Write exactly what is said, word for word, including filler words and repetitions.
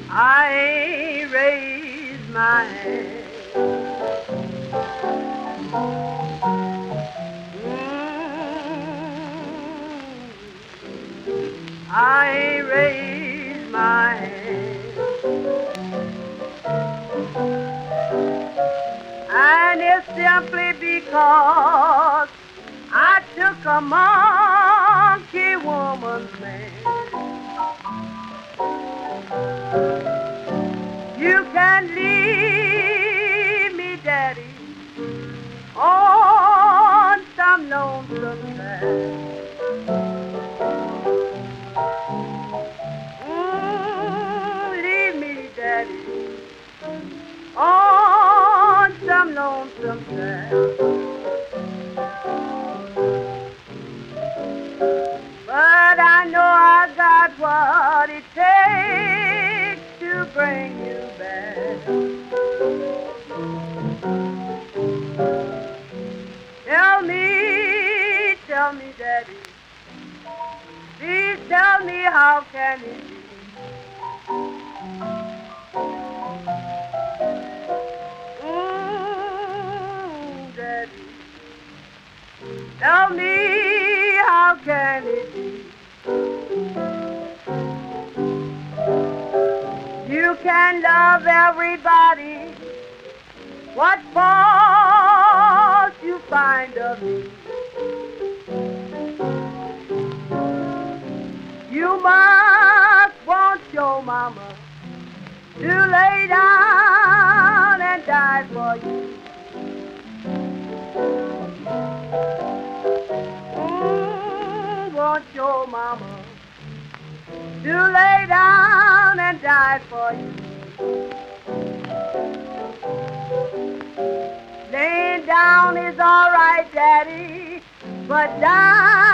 I ain't raised my hand. Mm, I ain't raised my hand. And it's simply because I took a monkey woman's man. You can leave me, Daddy, on some lonesome track. Mm, leave me, Daddy, on some lonesome track. But I know I got what it takes to bring you back. Tell me, tell me, Daddy, please tell me how can it be? Mm, Daddy, tell me how can it be? You can love everybody. What fault you find of me? You must want your mama to lay down and die for you. Mm, want your mama to lay down and die for you. Laying down is all right, Daddy, but dying